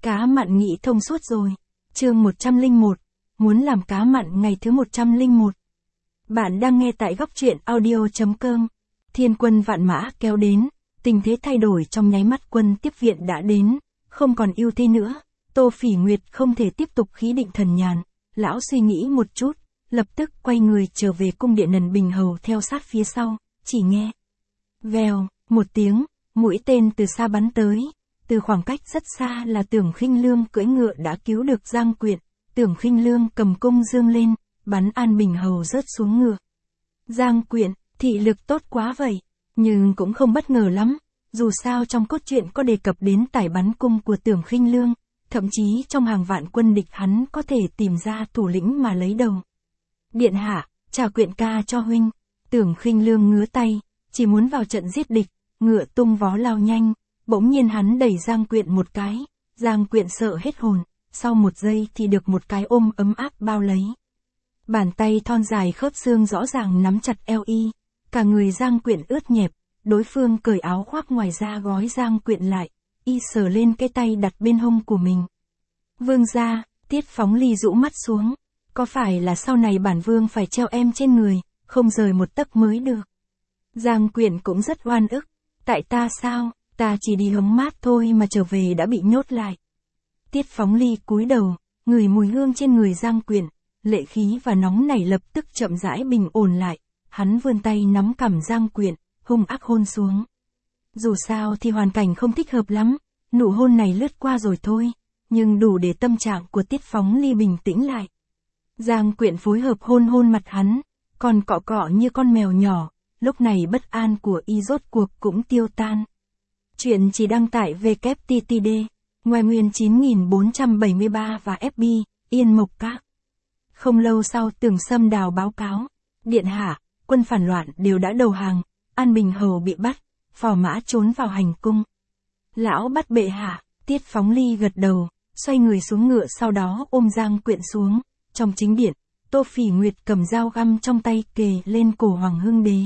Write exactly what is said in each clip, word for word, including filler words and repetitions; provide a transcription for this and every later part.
Cá mặn nghĩ thông suốt rồi. Chương một trăm lẻ một. Muốn làm cá mặn ngày thứ một trăm lẻ một. Bạn đang nghe tại góc truyện audio chấm com. Thiên quân vạn mã kéo đến, tình thế thay đổi trong nháy mắt, quân tiếp viện đã đến, không còn ưu thế nữa. Tô Phỉ Nguyệt không thể tiếp tục khí định thần nhàn, lão suy nghĩ một chút, lập tức quay người trở về cung điện. Nần Bình Hầu theo sát phía sau, chỉ nghe vèo một tiếng, mũi tên từ xa bắn tới. Từ khoảng cách rất xa là Tưởng Khinh Lương cưỡi ngựa đã cứu được Giang Quyện. Tưởng Khinh Lương cầm cung dương lên, bắn An Bình Hầu rớt xuống ngựa. Giang Quyện, thị lực tốt quá vậy, nhưng cũng không bất ngờ lắm, dù sao trong cốt truyện có đề cập đến tài bắn cung của Tưởng Khinh Lương, thậm chí trong hàng vạn quân địch hắn có thể tìm ra thủ lĩnh mà lấy đầu. Điện hạ, trả Quyện ca cho huynh. Tưởng Khinh Lương ngứa tay, chỉ muốn vào trận giết địch, ngựa tung vó lao nhanh. Bỗng nhiên hắn đẩy Giang Quyện một cái, Giang Quyện sợ hết hồn, sau một giây thì được một cái ôm ấm áp bao lấy. Bàn tay thon dài khớp xương rõ ràng nắm chặt eo y, cả người Giang Quyện ướt nhẹp, đối phương cởi áo khoác ngoài ra gói Giang Quyện lại, y sờ lên cái tay đặt bên hông của mình. Vương gia, Tiết Phóng Ly rũ mắt xuống, có phải là sau này bản vương phải treo em trên người, không rời một tấc mới được. Giang Quyện cũng rất oan ức, tại ta sao? Ta chỉ đi hóng mát thôi mà trở về đã bị nhốt lại. Tiết Phóng Ly cúi đầu, ngửi mùi hương trên người Giang Quyện, lệ khí và nóng nảy lập tức chậm rãi bình ổn lại, hắn vươn tay nắm cằm Giang Quyện, hung ác hôn xuống. Dù sao thì hoàn cảnh không thích hợp lắm, nụ hôn này lướt qua rồi thôi, nhưng đủ để tâm trạng của Tiết Phóng Ly bình tĩnh lại. Giang Quyện phối hợp hôn hôn mặt hắn, còn cọ cọ như con mèo nhỏ, lúc này bất an của y rốt cuộc cũng tiêu tan. Chuyện chỉ đăng tải vê kép tê tê đê, ngoài nguyên chín nghìn bốn trăm bảy mươi ba và ép bê, Yên Mộc Các. Không lâu sau Tưởng Sâm Đào báo cáo, điện hạ, quân phản loạn đều đã đầu hàng, An Bình Hầu bị bắt, phò mã trốn vào hành cung. Lão bắt bệ hạ. Tiết Phóng Ly gật đầu, xoay người xuống ngựa, sau đó ôm Giang Quyện xuống. Trong chính điện, Tô Phỉ Nguyệt cầm dao găm trong tay kề lên cổ Hoàng Hưng Đế.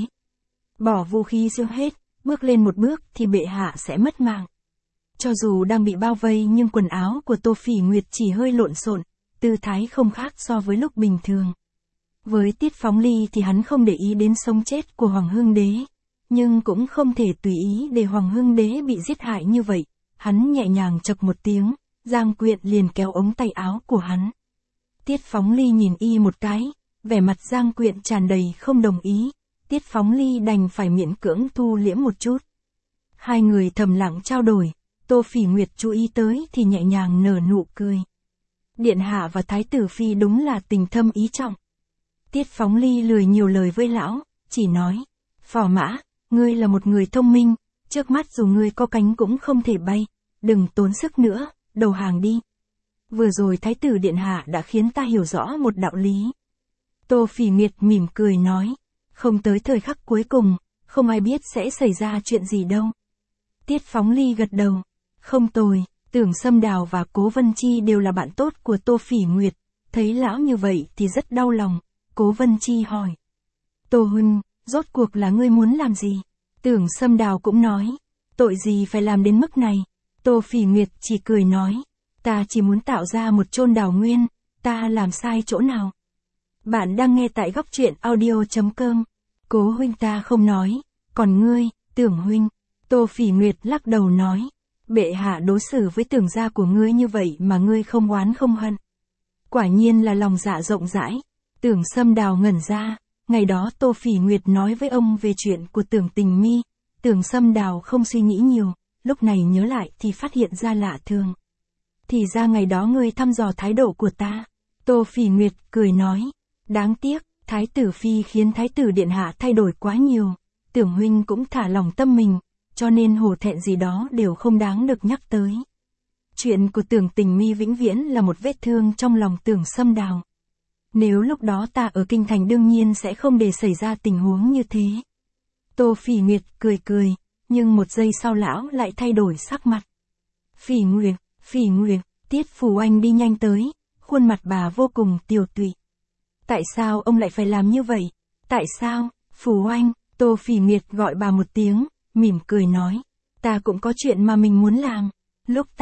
Bỏ vũ khí siêu hết, bước lên một bước thì bệ hạ sẽ mất mạng. Cho dù đang bị bao vây nhưng quần áo của Tô Phỉ Nguyệt chỉ hơi lộn xộn, tư thái không khác so với lúc bình thường. Với Tiết Phóng Ly thì hắn không để ý đến sống chết của Hoàng Hưng Đế, nhưng cũng không thể tùy ý để Hoàng Hưng Đế bị giết hại như vậy. Hắn nhẹ nhàng chậc một tiếng, Giang Quyện liền kéo ống tay áo của hắn. Tiết Phóng Ly nhìn y một cái, vẻ mặt Giang Quyện tràn đầy không đồng ý. Tiết Phóng Ly đành phải miễn cưỡng thu liễm một chút. Hai người thầm lặng trao đổi, Tô Phỉ Nguyệt chú ý tới thì nhẹ nhàng nở nụ cười. Điện hạ và Thái tử Phi đúng là tình thâm ý trọng. Tiết Phóng Ly lười nhiều lời với lão, chỉ nói, phò mã, ngươi là một người thông minh, trước mắt dù ngươi có cánh cũng không thể bay, đừng tốn sức nữa, đầu hàng đi. Vừa rồi Thái tử điện hạ đã khiến ta hiểu rõ một đạo lý. Tô Phỉ Nguyệt mỉm cười nói, không tới thời khắc cuối cùng, không ai biết sẽ xảy ra chuyện gì đâu. Tiết Phóng Ly gật đầu, không tồi. Tưởng Sâm Đào và Cố Vân Chi đều là bạn tốt của Tô Phỉ Nguyệt, thấy lão như vậy thì rất đau lòng. Cố Vân Chi hỏi, Tô huynh, rốt cuộc là ngươi muốn làm gì? Tưởng Sâm Đào cũng nói, tội gì phải làm đến mức này? Tô Phỉ Nguyệt chỉ cười nói, ta chỉ muốn tạo ra một chôn đào nguyên, ta làm sai chỗ nào? Bạn đang nghe tại góc truyện audio chấm com. Cố huynh ta không nói, còn ngươi, Tưởng huynh? Tô Phỉ Nguyệt lắc đầu nói, bệ hạ đối xử với Tưởng gia của ngươi như vậy mà ngươi không oán không hận. Quả nhiên là lòng dạ rộng rãi. Tưởng Sâm Đào ngẩn ra, ngày đó Tô Phỉ Nguyệt nói với ông về chuyện của Tưởng Tình Mi. Tưởng Sâm Đào không suy nghĩ nhiều, lúc này nhớ lại thì phát hiện ra lạ thường. Thì ra ngày đó ngươi thăm dò thái độ của ta. Tô Phỉ Nguyệt cười nói, đáng tiếc, Thái tử Phi khiến Thái tử điện hạ thay đổi quá nhiều. Tưởng huynh cũng thả lòng tâm mình, cho nên hổ thẹn gì đó đều không đáng được nhắc tới. Chuyện của Tưởng Tình Mi vĩnh viễn là một vết thương trong lòng Tưởng Sâm Đào. Nếu lúc đó ta ở kinh thành đương nhiên sẽ không để xảy ra tình huống như thế. Tô Phỉ Nguyệt cười cười, nhưng một giây sau lão lại thay đổi sắc mặt. Phỉ Nguyệt, Phỉ Nguyệt, Tiết Phù Anh đi nhanh tới, khuôn mặt bà vô cùng tiều tụy. Tại sao ông lại phải làm như vậy? Tại sao, Phù Anh? Tô Phỉ Nguyệt gọi bà một tiếng, mỉm cười nói, ta cũng có chuyện mà mình muốn làm. Lúc ta đọc,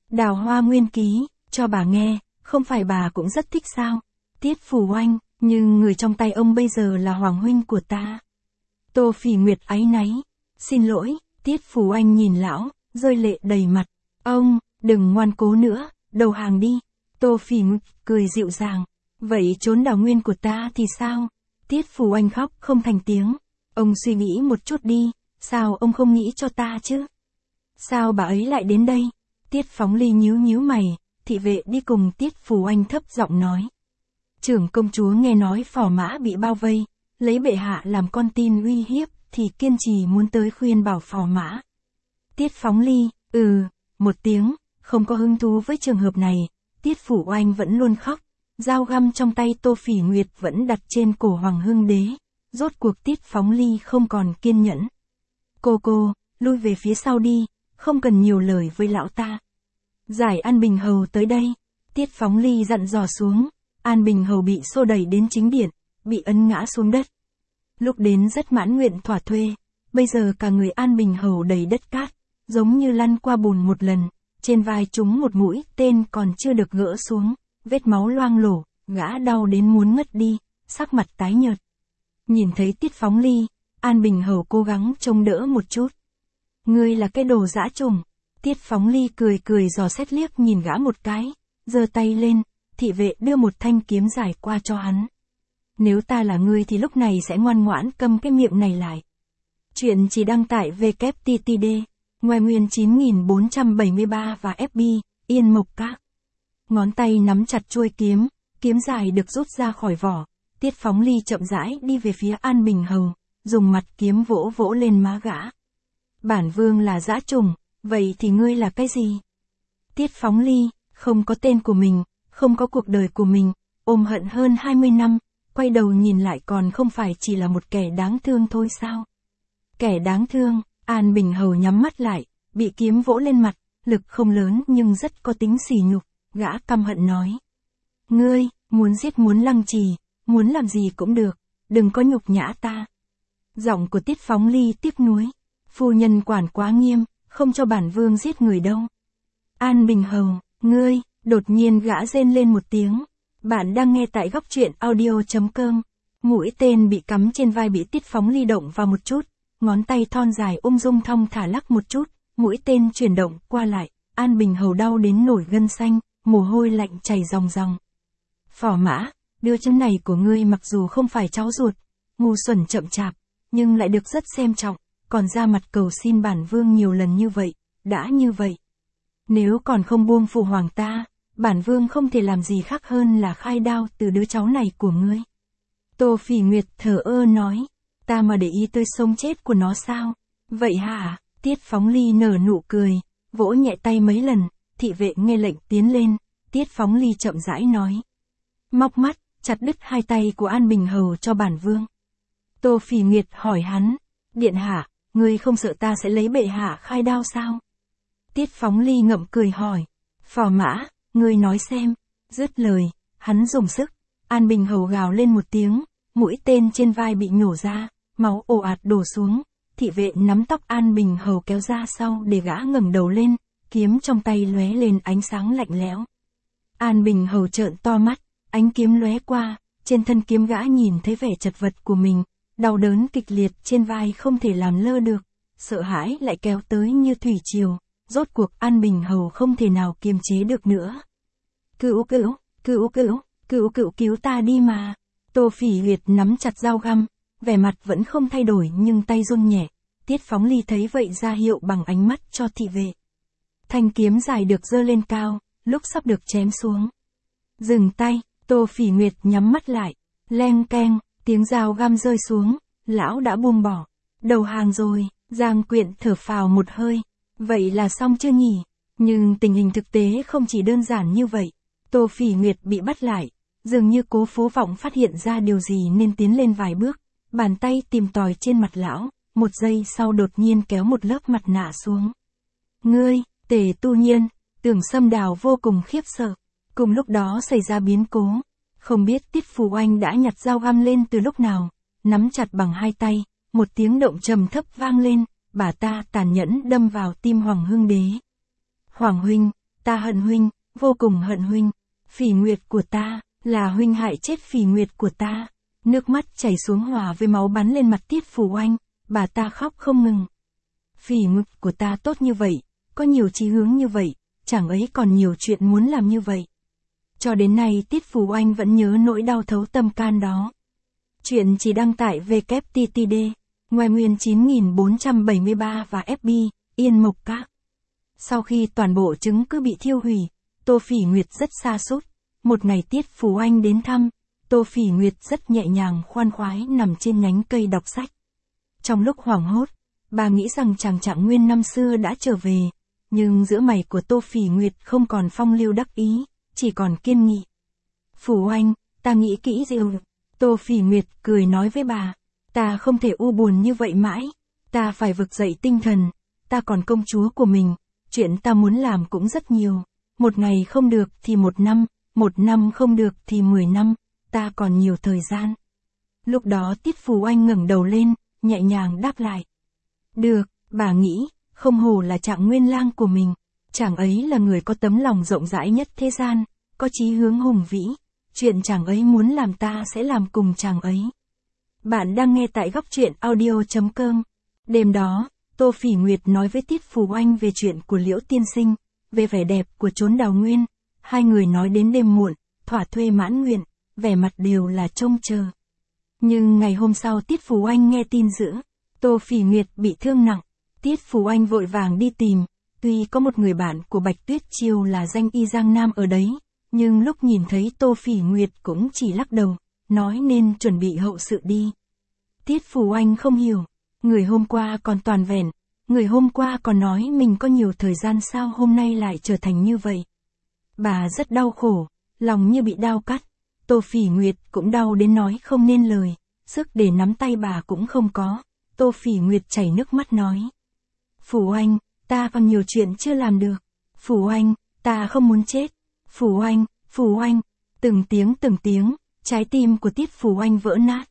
Đào Hoa Nguyên ký, cho bà nghe, không phải bà cũng rất thích sao? Tiết Phủ Oanh, nhưng người trong tay ông bây giờ là Hoàng huynh của ta. Tô Phỉ Nguyệt áy náy. Xin lỗi, Tiết Phủ Oanh nhìn lão, rơi lệ đầy mặt. Ông, đừng ngoan cố nữa, đầu hàng đi. Tô Phỉ Nguyệt cười dịu dàng. Vậy trốn đào nguyên của ta thì sao? Tiết Phủ Oanh khóc không thành tiếng. Ông suy nghĩ một chút đi, sao ông không nghĩ cho ta chứ? Sao bà ấy lại đến đây? Tiết Phóng Ly nhíu nhíu mày, thị vệ đi cùng Tiết Phủ Oanh thấp giọng nói. Trưởng công chúa nghe nói phò mã bị bao vây, lấy bệ hạ làm con tin uy hiếp, thì kiên trì muốn tới khuyên bảo phò mã. Tiết Phóng Ly, ừ, một tiếng, không có hứng thú với trường hợp này. Tiết Phủ Oanh vẫn luôn khóc, dao găm trong tay Tô Phỉ Nguyệt vẫn đặt trên cổ Hoàng Hưng Đế. Rốt cuộc Tiết Phóng Ly không còn kiên nhẫn. Cô cô, lui về phía sau đi, không cần nhiều lời với lão ta. Giải An Bình Hầu tới đây. Tiết Phóng Ly dặn dò xuống. An Bình Hầu bị xô đẩy đến chính điện, bị ấn ngã xuống đất. Lúc đến rất mãn nguyện thỏa thuê, bây giờ cả người An Bình Hầu đầy đất cát, giống như lăn qua bùn một lần, trên vai trúng một mũi tên còn chưa được gỡ xuống, vết máu loang lổ, gã đau đến muốn ngất đi, sắc mặt tái nhợt. Nhìn thấy Tiết Phóng Ly, An Bình Hầu cố gắng trông đỡ một chút. Ngươi là cái đồ dã trùng. Tiết Phóng Ly cười cười dò xét liếc nhìn gã một cái, giơ tay lên, thị vệ đưa một thanh kiếm dài qua cho hắn. Nếu ta là ngươi thì lúc này sẽ ngoan ngoãn câm cái miệng này lại. Chuyện chỉ đăng tải vê kép tê tê đê, ngoài nguyên chín nghìn bốn trăm bảy mươi ba và ép bê, Yên Mộc Các. Ngón tay nắm chặt chuôi kiếm, kiếm dài được rút ra khỏi vỏ. Tiết Phóng Ly chậm rãi đi về phía An Bình Hầu, dùng mặt kiếm vỗ vỗ lên má gã. Bản vương là dã trùng, vậy thì ngươi là cái gì? Tiết Phóng Ly, không có tên của mình, không có cuộc đời của mình, ôm hận hơn hai mươi năm, quay đầu nhìn lại còn không phải chỉ là một kẻ đáng thương thôi sao? Kẻ đáng thương, An Bình Hầu nhắm mắt lại, bị kiếm vỗ lên mặt, lực không lớn nhưng rất có tính sỉ nhục, gã căm hận nói. Ngươi, muốn giết muốn lăng trì, muốn làm gì cũng được, đừng có nhục nhã ta. Giọng của Tiết Phóng Ly tiếc nuối. Phu nhân quản quá nghiêm, không cho bản vương giết người đâu. An Bình Hầu, ngươi, đột nhiên gã rên lên một tiếng. Bạn đang nghe tại góc truyện audio chấm com. Mũi tên bị cắm trên vai bị Tiết Phóng Ly động vào một chút, ngón tay thon dài ung dung thong thả lắc một chút, mũi tên chuyển động qua lại, An Bình Hầu đau đến nổi gân xanh, mồ hôi lạnh chảy ròng ròng. Phò mã, đứa chân này của ngươi mặc dù không phải cháu ruột, ngu xuẩn chậm chạp, nhưng lại được rất xem trọng, còn ra mặt cầu xin bản vương nhiều lần như vậy, đã như vậy. Nếu còn không buông phụ hoàng ta, bản vương không thể làm gì khác hơn là khai đao từ đứa cháu này của ngươi. Tô Phỉ Nguyệt thờ ơ nói, ta mà để ý tới sống chết của nó sao? Vậy hả? Tiết Phóng Ly nở nụ cười, vỗ nhẹ tay mấy lần, thị vệ nghe lệnh tiến lên, Tiết Phóng Ly chậm rãi nói. Móc mắt, chặt đứt hai tay của An Bình Hầu cho bản vương. Tô Phỉ Nguyệt hỏi hắn, điện hạ, ngươi không sợ ta sẽ lấy bệ hạ khai đao sao? Tiết Phóng Ly ngậm cười hỏi, phò mã, ngươi nói xem. Dứt lời, hắn dùng sức, An Bình Hầu gào lên một tiếng, mũi tên trên vai bị nhổ ra, máu ồ ạt đổ xuống, thị vệ nắm tóc An Bình Hầu kéo ra sau để gã ngẩng đầu lên, kiếm trong tay lóe lên ánh sáng lạnh lẽo. An Bình Hầu trợn to mắt, ánh kiếm lóe qua, trên thân kiếm gã nhìn thấy vẻ chật vật của mình, đau đớn kịch liệt trên vai không thể làm lơ được, sợ hãi lại kéo tới như thủy triều, rốt cuộc An Bình Hầu không thể nào kiềm chế được nữa. Cữu cữu, cữu cữu, cữu cữu cứu ta đi mà. Tô Phỉ Nguyệt nắm chặt dao găm, vẻ mặt vẫn không thay đổi nhưng tay run nhẹ. Tiết Phóng Ly thấy vậy ra hiệu bằng ánh mắt cho thị vệ. Thanh kiếm dài được giơ lên cao, lúc sắp được chém xuống. Dừng tay, Tô Phỉ Nguyệt nhắm mắt lại, leng keng, tiếng dao găm rơi xuống, lão đã buông bỏ. Đầu hàng rồi, Giang Quyện thở phào một hơi. Vậy là xong chưa nhỉ? Nhưng tình hình thực tế không chỉ đơn giản như vậy. Tô Phỉ Nguyệt bị bắt lại, dường như Cố Phố Vọng phát hiện ra điều gì nên tiến lên vài bước, bàn tay tìm tòi trên mặt lão, một giây sau đột nhiên kéo một lớp mặt nạ xuống. Ngươi, Tề Tu Nhiên, Tưởng Sâm Đào vô cùng khiếp sợ. Cùng lúc đó xảy ra biến cố. Không biết Tiết Phủ Oanh đã nhặt dao găm lên từ lúc nào, nắm chặt bằng hai tay, một tiếng động trầm thấp vang lên, bà ta tàn nhẫn đâm vào tim Hoàng Hưng Đế. Hoàng huynh, ta hận huynh, vô cùng hận huynh. Phỉ Nguyệt của ta, là huynh hại chết Phỉ Nguyệt của ta. Nước mắt chảy xuống hòa với máu bắn lên mặt Tiết Phù Oanh, bà ta khóc không ngừng. Phỉ Nguyệt của ta tốt như vậy, có nhiều chí hướng như vậy, chẳng ấy còn nhiều chuyện muốn làm như vậy. Cho đến nay Tiết Phù Oanh vẫn nhớ nỗi đau thấu tâm can đó. Chuyện chỉ đăng tải vê kép tê tê đê, ngoài nguyên chín nghìn bốn trăm bảy mươi ba và ép bê, Yên Mộc Các. Sau khi toàn bộ chứng cứ bị thiêu hủy, Tô Phỉ Nguyệt rất sa sút. Một ngày Tiết Phù Oanh đến thăm, Tô Phỉ Nguyệt rất nhẹ nhàng khoan khoái nằm trên nhánh cây đọc sách. Trong lúc hoảng hốt, bà nghĩ rằng chàng Trạng Nguyên năm xưa đã trở về, nhưng giữa mày của Tô Phỉ Nguyệt không còn phong lưu đắc ý, chỉ còn kiên nghị. Phù Oanh, ta nghĩ kỹ rồi. Tô Phỉ Nguyệt cười nói với bà, ta không thể u buồn như vậy mãi, ta phải vực dậy tinh thần, ta còn công chúa của mình, chuyện ta muốn làm cũng rất nhiều, một ngày không được thì một năm, một năm không được thì mười năm, ta còn nhiều thời gian. Lúc đó Tiết Phù Oanh ngẩng đầu lên, nhẹ nhàng đáp lại. Được, bà nghĩ, không hổ là Trạng Nguyên lang của mình, chàng ấy là người có tấm lòng rộng rãi nhất thế gian, có chí hướng hùng vĩ, chuyện chàng ấy muốn làm ta sẽ làm cùng chàng ấy. Bạn đang nghe tại góc truyện audio chấm com. Đêm đó, Tô Phỉ Nguyệt nói với Tiết Phù Oanh về chuyện của Liễu tiên sinh, về vẻ đẹp của chốn Đào Nguyên. Hai người nói đến đêm muộn, thỏa thuê mãn nguyện, vẻ mặt đều là trông chờ. Nhưng ngày hôm sau Tiết Phù Oanh nghe tin dữ, Tô Phỉ Nguyệt bị thương nặng. Tiết Phù Oanh vội vàng đi tìm, tuy có một người bạn của Bạch Tuyết Chiêu là danh y Giang Nam ở đấy, nhưng lúc nhìn thấy Tô Phỉ Nguyệt cũng chỉ lắc đầu, nói nên chuẩn bị hậu sự đi. Tiết Phù Oanh không hiểu, người hôm qua còn toàn vẹn, người hôm qua còn nói mình có nhiều thời gian sao hôm nay lại trở thành như vậy. Bà rất đau khổ, lòng như bị đao cắt, Tô Phỉ Nguyệt cũng đau đến nói không nên lời, sức để nắm tay bà cũng không có. Tô Phỉ Nguyệt chảy nước mắt nói. Phù Oanh, ta còn nhiều chuyện chưa làm được. Phù Oanh, ta không muốn chết. Phù Oanh, Phù Oanh, từng tiếng từng tiếng, trái tim của Tiết Phù Oanh vỡ nát.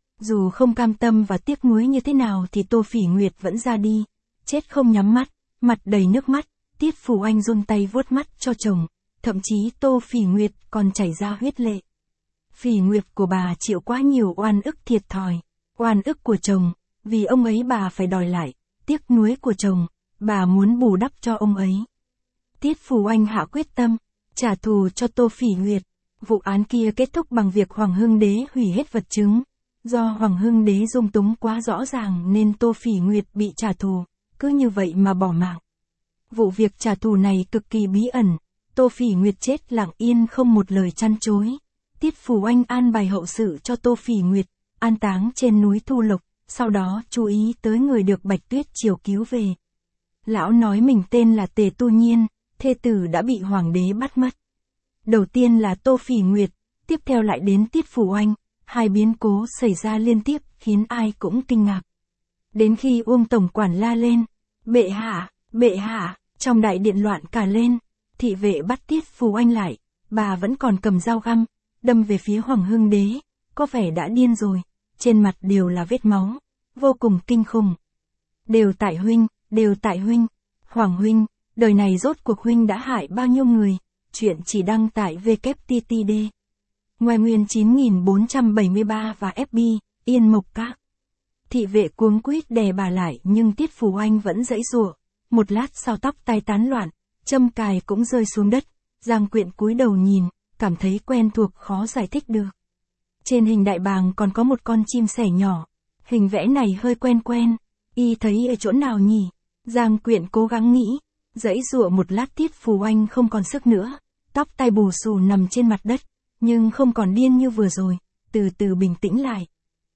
Dù không cam tâm và tiếc nuối như thế nào thì Tô Phỉ Nguyệt vẫn ra đi, chết không nhắm mắt, mặt đầy nước mắt. Tiết Phù Oanh run tay vuốt mắt cho chồng, thậm chí Tô Phỉ Nguyệt còn chảy ra huyết lệ. Phỉ Nguyệt của bà chịu quá nhiều oan ức thiệt thòi, oan ức của chồng, vì ông ấy bà phải đòi lại, tiếc nuối của chồng, bà muốn bù đắp cho ông ấy. Tiết Phù Oanh hạ quyết tâm, trả thù cho Tô Phỉ Nguyệt. Vụ án kia kết thúc bằng việc Hoàng Hưng Đế hủy hết vật chứng. Do Hoàng Hưng Đế dung túng quá rõ ràng nên Tô Phỉ Nguyệt bị trả thù, cứ như vậy mà bỏ mạng. Vụ việc trả thù này cực kỳ bí ẩn, Tô Phỉ Nguyệt chết lặng yên không một lời chăn chối. Tiết Phù Oanh an bài hậu sự cho Tô Phỉ Nguyệt, an táng trên núi Thu Lộc, sau đó chú ý tới người được Bạch Tuyết Chiêu cứu về. Lão nói mình tên là Tề Tu Nhiên, thê tử đã bị Hoàng đế bắt mất. Đầu tiên là Tô Phỉ Nguyệt, tiếp theo lại đến Tiết Phù Oanh, hai biến cố xảy ra liên tiếp khiến ai cũng kinh ngạc. Đến khi Uông tổng quản la lên, bệ hạ, bệ hạ, trong đại điện loạn cả lên, thị vệ bắt Tiết Phù Oanh lại, bà vẫn còn cầm dao găm, đâm về phía Hoàng Hưng Đế, có vẻ đã điên rồi, trên mặt đều là vết máu, vô cùng kinh khủng. Đều tại huynh, đều tại huynh, Hoàng huynh, đời này rốt cuộc huynh đã hại bao nhiêu người, chuyện chỉ đăng tại vê kép tê tê đê. Ngoài nguyên chín nghìn bốn trăm bảy mươi ba và ép bê, Yên Mộc Các. Thị vệ cuống quýt đè bà lại nhưng Tiết Phù Oanh vẫn giãy giụa. Một lát sau tóc tai tán loạn, châm cài cũng rơi xuống đất, Giang Quyện cúi đầu nhìn, cảm thấy quen thuộc khó giải thích được. Trên hình đại bàng còn có một con chim sẻ nhỏ, hình vẽ này hơi quen quen, y thấy ở chỗ nào nhỉ? Giang Quyện cố gắng nghĩ, giãy giụa một lát Tiết Phù Oanh không còn sức nữa, tóc tai bù xù nằm trên mặt đất, nhưng không còn điên như vừa rồi, từ từ bình tĩnh lại.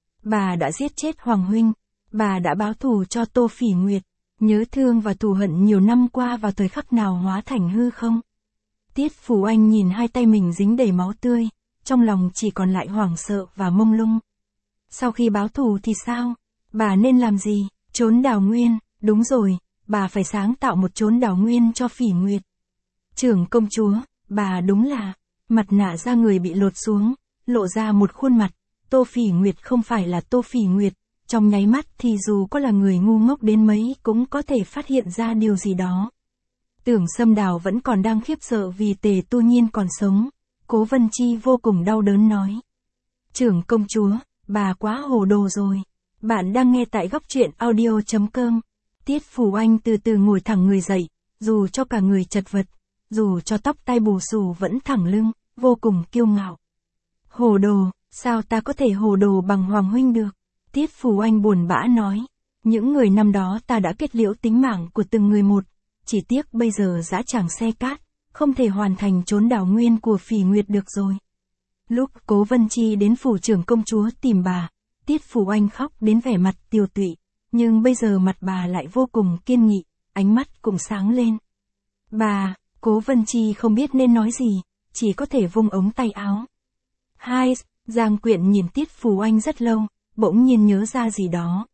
Bà đã giết chết Hoàng huynh, bà đã báo thù cho Tô Phỉ Nguyệt, nhớ thương và thù hận nhiều năm qua vào thời khắc nào hóa thành hư không? Tiết Phù Oanh nhìn hai tay mình dính đầy máu tươi, trong lòng chỉ còn lại hoảng sợ và mông lung. Sau khi báo thù thì sao? Bà nên làm gì? Chốn Đào Nguyên, đúng rồi, bà phải sáng tạo một chốn Đào Nguyên cho Phỉ Nguyệt. Trưởng công chúa, bà đúng là, mặt nạ da người bị lột xuống, lộ ra một khuôn mặt, Tô Phỉ Nguyệt không phải là Tô Phỉ Nguyệt, trong nháy mắt thì dù có là người ngu ngốc đến mấy cũng có thể phát hiện ra điều gì đó. Tưởng Sâm Đào vẫn còn đang khiếp sợ vì Tề Tu Nhiên còn sống. Cố Vân Chi vô cùng đau đớn nói. Trưởng công chúa, bà quá hồ đồ rồi. Bạn đang nghe tại góc truyện audio.com. Tiết Phù Anh từ từ ngồi thẳng người dậy, dù cho cả người chật vật, dù cho tóc tai bù xù vẫn thẳng lưng, vô cùng kiêu ngạo. Hồ đồ, sao ta có thể hồ đồ bằng Hoàng huynh được? Tiết Phù Anh buồn bã nói. Những người năm đó ta đã kết liễu tính mạng của từng người một, chỉ tiếc bây giờ dã tràng xe cát, không thể hoàn thành chốn đào nguyên của Phỉ Nguyệt được rồi. Lúc Cố Vân Chi đến phủ trưởng công chúa tìm bà, Tiết Phù Anh khóc đến vẻ mặt tiều tụy, nhưng bây giờ mặt bà lại vô cùng kiên nghị, ánh mắt cũng sáng lên. Bà, Cố Vân Chi không biết nên nói gì, chỉ có thể vung ống tay áo. Hai, Giang Quyện nhìn Tiết Phù Anh rất lâu, bỗng nhiên nhớ ra gì đó.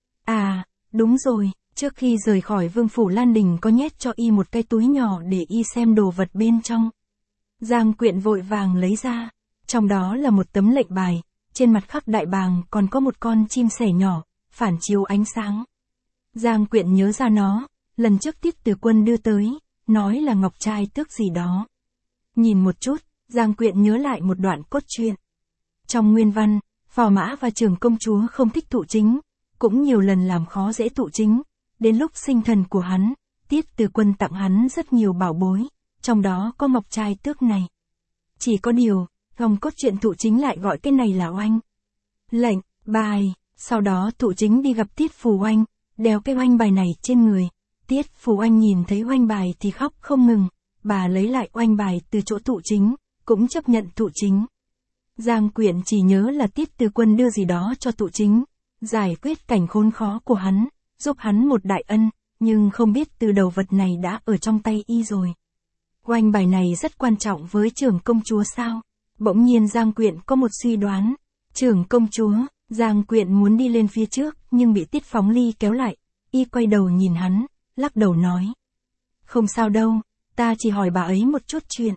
À, đúng rồi, trước khi rời khỏi Vương phủ Lan Đình có nhét cho y một cái túi nhỏ để y xem đồ vật bên trong. Giang Quyện vội vàng lấy ra, trong đó là một tấm lệnh bài, trên mặt khắc đại bàng còn có một con chim sẻ nhỏ, phản chiếu ánh sáng. Giang Quyện nhớ ra nó, lần trước Tiết Từ Quân đưa tới, nói là ngọc trai tước gì đó. Nhìn một chút, Giang Quyện nhớ lại một đoạn cốt truyện. Trong nguyên văn, Phò Mã và trưởng công chúa không thích thụ chính, cũng nhiều lần làm khó dễ thụ chính, đến lúc sinh thần của hắn, Tiết Từ Quân tặng hắn rất nhiều bảo bối, trong đó có ngọc trai tước này. Chỉ có điều, trong cốt truyện thụ chính lại gọi cái này là oanh. Lệnh, bài, sau đó thụ chính đi gặp Tiết Phù Anh, đeo cái oanh bài này trên người. Tiết Phù Anh nhìn thấy oanh bài thì khóc không ngừng, bà lấy lại oanh bài từ chỗ thụ chính, cũng chấp nhận thụ chính. Giang Quyện chỉ nhớ là Tiết Từ Quân đưa gì đó cho thụ chính, giải quyết cảnh khốn khó của hắn, giúp hắn một đại ân, nhưng không biết từ đầu vật này đã ở trong tay y rồi. Oanh bài này rất quan trọng với trưởng công chúa sao? Bỗng nhiên Giang Quyện có một suy đoán. Trưởng công chúa, Giang Quyện muốn đi lên phía trước, nhưng bị Tiết Phóng Ly kéo lại. Y quay đầu nhìn hắn, lắc đầu nói. Không sao đâu, ta chỉ hỏi bà ấy một chút chuyện.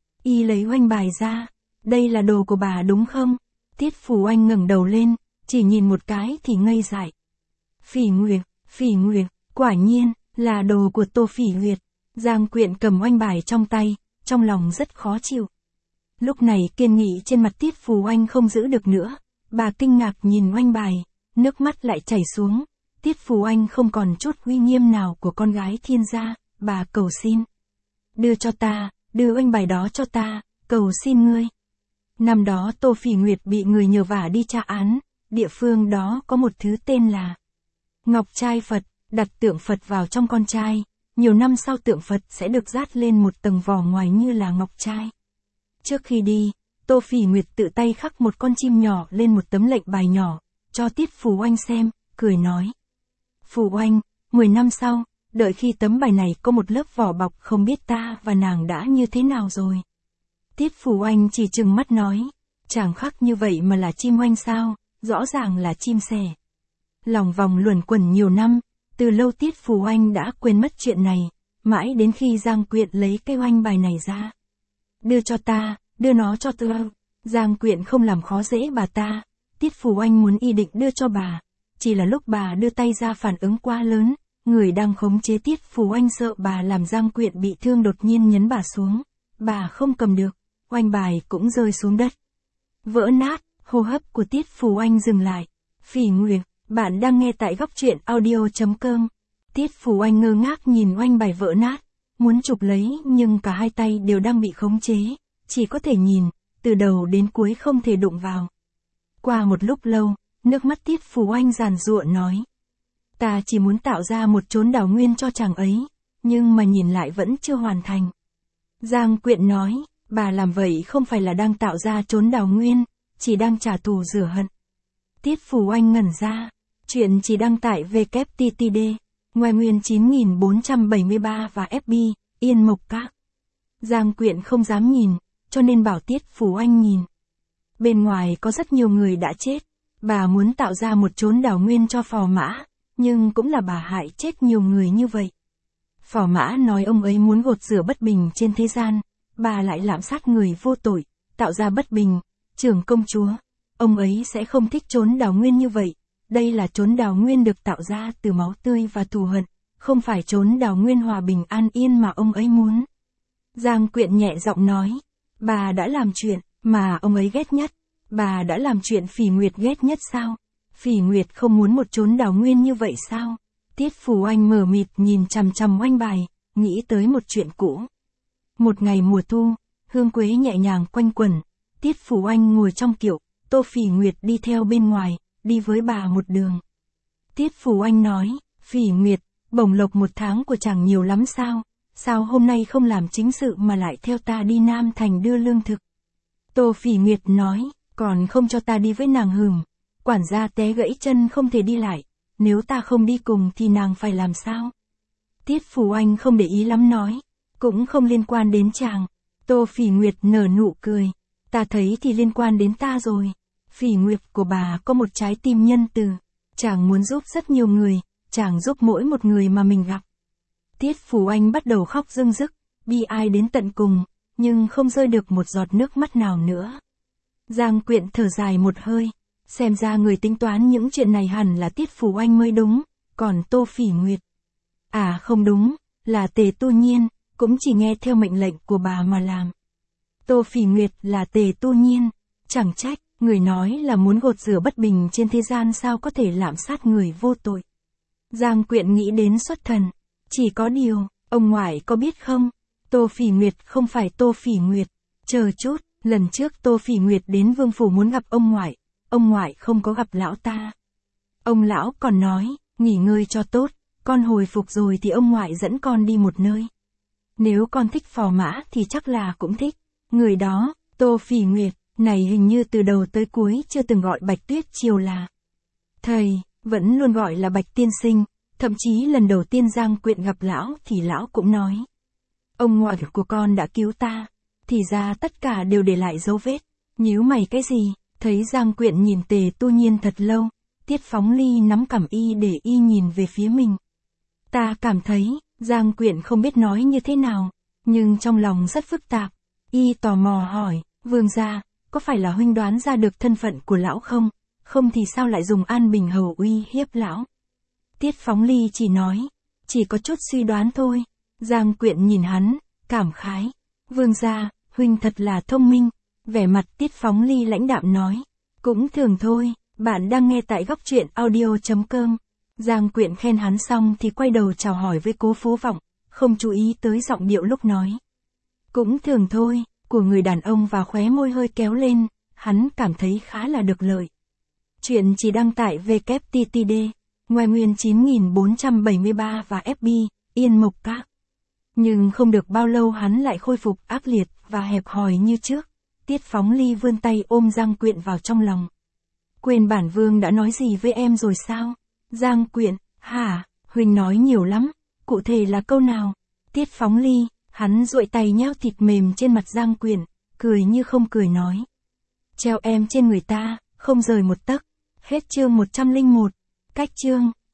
Y lấy oanh bài ra. Đây là đồ của bà đúng không? Tiết Phù Anh ngẩng đầu lên, chỉ nhìn một cái thì ngây dại. Phỉ Nguyệt, Phỉ Nguyệt, quả nhiên, là đồ của Tô Phỉ Nguyệt. Giang Quyện cầm oanh bài trong tay, trong lòng rất khó chịu. Lúc này kiên nghị trên mặt Tiết Phù Anh không giữ được nữa, bà kinh ngạc nhìn oanh bài, nước mắt lại chảy xuống. Tiết Phù Anh không còn chút uy nghiêm nào của con gái thiên gia, bà cầu xin. Đưa cho ta, đưa oanh bài đó cho ta, cầu xin ngươi. Năm đó Tô Phỉ Nguyệt bị người nhờ vả đi tra án, địa phương đó có một thứ tên là Ngọc Trai Phật, đặt tượng Phật vào trong con trai, nhiều năm sau tượng Phật sẽ được dát lên một tầng vỏ ngoài như là ngọc trai. Trước khi đi, Tô Phỉ Nguyệt tự tay khắc một con chim nhỏ lên một tấm lệnh bài nhỏ, cho Tiết Phù Anh xem, cười nói. Phù Anh, mười năm sau, đợi khi tấm bài này có một lớp vỏ bọc không biết ta và nàng đã như thế nào rồi. Tiết Phù Anh chỉ trừng mắt nói, chàng khắc như vậy mà là chim oanh sao, rõ ràng là chim sẻ. Lòng vòng luẩn quẩn nhiều năm, từ lâu Tiết Phù Anh đã quên mất chuyện này, mãi đến khi Giang Quyện lấy cái oanh bài này ra. Đưa cho ta, đưa nó cho tôi. Giang Quyện không làm khó dễ bà ta, Tiết Phù Anh muốn y định đưa cho bà, chỉ là lúc bà đưa tay ra phản ứng quá lớn, người đang khống chế Tiết Phù Anh sợ bà làm Giang Quyện bị thương đột nhiên nhấn bà xuống, bà không cầm được, oanh bài cũng rơi xuống đất. Vỡ nát, hô hấp của Tiết Phù Anh dừng lại. Phỉ Nguyệt, bạn đang nghe tại góc truyện audio.com. Tiết Phù Anh ngơ ngác nhìn oanh bài vỡ nát, muốn chụp lấy nhưng cả hai tay đều đang bị khống chế, chỉ có thể nhìn, từ đầu đến cuối không thể đụng vào. Qua một lúc lâu, nước mắt Tiết Phù Anh giàn giụa nói. Ta chỉ muốn tạo ra một chốn đào nguyên cho chàng ấy, nhưng mà nhìn lại vẫn chưa hoàn thành. Giang Quyện nói, bà làm vậy không phải là đang tạo ra chốn đào nguyên, chỉ đang trả thù rửa hận. Tiết Phù Anh ngẩn ra, chuyện chỉ đăng tải vê kép tê tê đê, ngoài nguyên chín nghìn bốn trăm bảy mươi ba và ép bê, Yên Mộc Các. Giang Quyện không dám nhìn, cho nên bảo Tiết Phù Anh nhìn. Bên ngoài có rất nhiều người đã chết, bà muốn tạo ra một chốn đào nguyên cho Phò Mã, nhưng cũng là bà hại chết nhiều người như vậy. Phò Mã nói ông ấy muốn gột rửa bất bình trên thế gian, bà lại lạm sát người vô tội, tạo ra bất bình. Trưởng công chúa, ông ấy sẽ không thích chốn đào nguyên như vậy, đây là chốn đào nguyên được tạo ra từ máu tươi và thù hận, không phải trốn đào nguyên hòa bình an yên mà ông ấy muốn. Giang Quyện nhẹ giọng nói, bà đã làm chuyện mà ông ấy ghét nhất, bà đã làm chuyện Phỉ Nguyệt ghét nhất sao? Phỉ Nguyệt không muốn một chốn đào nguyên như vậy sao? Tiết Phù Anh mờ mịt nhìn chằm chằm oanh bài, nghĩ tới một chuyện cũ. Một ngày mùa thu, hương quế nhẹ nhàng quanh quẩn, Tiết Phù Anh ngồi trong kiệu, Tô Phỉ Nguyệt đi theo bên ngoài, đi với bà một đường. Tiết Phù Anh nói, Phỉ Nguyệt, bổng lộc một tháng của chàng nhiều lắm sao? Sao hôm nay không làm chính sự mà lại theo ta đi Nam Thành đưa lương thực? Tô Phỉ Nguyệt nói, còn không cho ta đi với nàng hừm. Quản gia té gãy chân không thể đi lại, nếu ta không đi cùng thì nàng phải làm sao? Tiết Phù Anh không để ý lắm nói, cũng không liên quan đến chàng. Tô Phỉ Nguyệt nở nụ cười, ta thấy thì liên quan đến ta rồi. Phỉ Nguyệt của bà có một trái tim nhân từ, chàng muốn giúp rất nhiều người, chàng giúp mỗi một người mà mình gặp. Tiết Phù Anh bắt đầu khóc rưng rức, bi ai đến tận cùng, nhưng không rơi được một giọt nước mắt nào nữa. Giang Quyện thở dài một hơi, xem ra người tính toán những chuyện này hẳn là Tiết Phù Anh mới đúng, còn Tô Phỉ Nguyệt. À không đúng, là Tề Tu Nhiên, cũng chỉ nghe theo mệnh lệnh của bà mà làm. Tô Phỉ Nguyệt là Tề Tu Nhiên, chẳng trách, người nói là muốn gột rửa bất bình trên thế gian sao có thể lạm sát người vô tội. Giang Quyện nghĩ đến xuất thần, chỉ có điều, ông ngoại có biết không, Tô Phỉ Nguyệt không phải Tô Phỉ Nguyệt, chờ chút, lần trước Tô Phỉ Nguyệt đến vương phủ muốn gặp ông ngoại, ông ngoại không có gặp lão ta. Ông lão còn nói, nghỉ ngơi cho tốt, con hồi phục rồi thì ông ngoại dẫn con đi một nơi. Nếu con thích phò mã thì chắc là cũng thích. Người đó, Tô Phỉ Nguyệt, này hình như từ đầu tới cuối chưa từng gọi Bạch Tuyết Triều là thầy, vẫn luôn gọi là Bạch Tiên Sinh, thậm chí lần đầu tiên Giang Quyện gặp lão thì lão cũng nói. Ông ngoại của con đã cứu ta, thì ra tất cả đều để lại dấu vết, nhíu mày cái gì, thấy Giang Quyện nhìn Tề Tu Nhiên thật lâu, Tiết Phóng Ly nắm cằm y để y nhìn về phía mình. Ta cảm thấy, Giang Quyện không biết nói như thế nào, nhưng trong lòng rất phức tạp, y tò mò hỏi, vương gia, có phải là huynh đoán ra được thân phận của lão không, không thì sao lại dùng An Bình Hầu uy hiếp lão? Tiết Phóng Ly chỉ nói, chỉ có chút suy đoán thôi. Giang Quyện nhìn hắn, cảm khái, vương gia, huynh thật là thông minh. Vẻ mặt Tiết Phóng Ly lãnh đạm nói, cũng thường thôi. Bạn đang nghe tại góc truyện audio chấm com. Giang Quyện khen hắn xong thì quay đầu chào hỏi với Cố Phố Vọng, không chú ý tới giọng điệu lúc nói. Cũng thường thôi, của người đàn ông và khóe môi hơi kéo lên, hắn cảm thấy khá là được lợi. Chuyện chỉ đăng tải vê kép tê tê đê, ngoài nguyên chín nghìn bốn trăm bảy mươi ba và ép bê, Yên Mộc Các. Nhưng không được bao lâu hắn lại khôi phục ác liệt và hẹp hòi như trước. Tiết Phóng Ly vươn tay ôm Giang Quyện vào trong lòng. Quên bản vương đã nói gì với em rồi sao? Giang Quyện, hả, huynh nói nhiều lắm, cụ thể là câu nào? Tiết Phóng Ly, hắn duỗi tay nhao thịt mềm trên mặt Giang Quyện, cười như không cười nói. Treo em trên người ta, không rời một tấc. Hết chương một trăm lẻ một. Cách chương.